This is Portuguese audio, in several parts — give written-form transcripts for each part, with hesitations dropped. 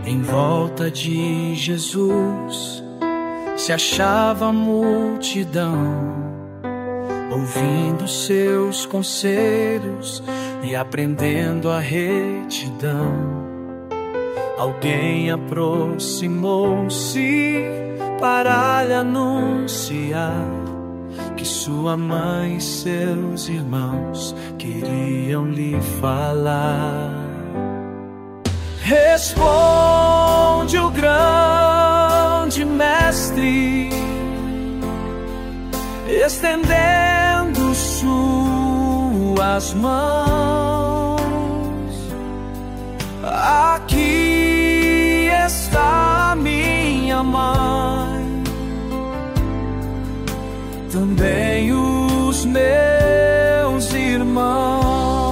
Em volta de Jesus se achava a multidão, ouvindo seus conselhos e aprendendo a retidão. Alguém aproximou-se para lhe anunciar que sua mãe e seus irmãos queriam lhe falar. Responde o grande mestre, estendendo suas mãos. Aqui está minha mãe, também os meus irmãos.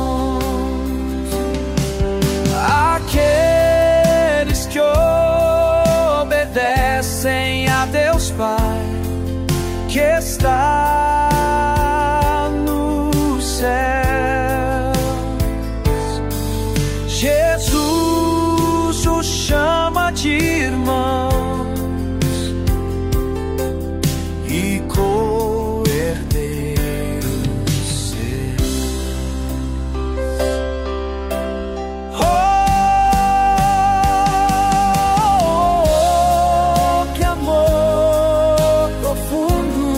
Aqueles que obedecem a Deus Pai, que está no céu. Jesus os chama de irmãos e co-herdeiros seus. Oh, que amor profundo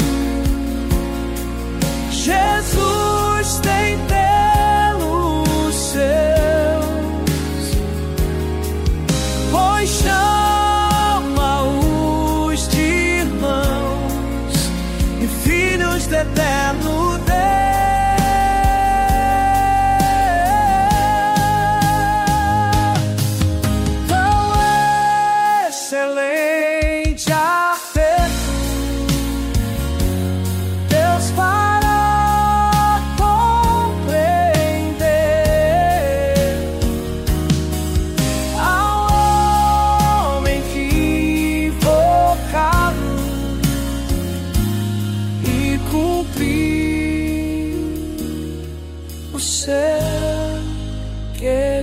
Jesus tem pelos seus, pois chama-os de irmãos e filhos do eterno Deus. Tão excelente afeto Deus fará compreender ao homem equivocado e cumprir o seu querer.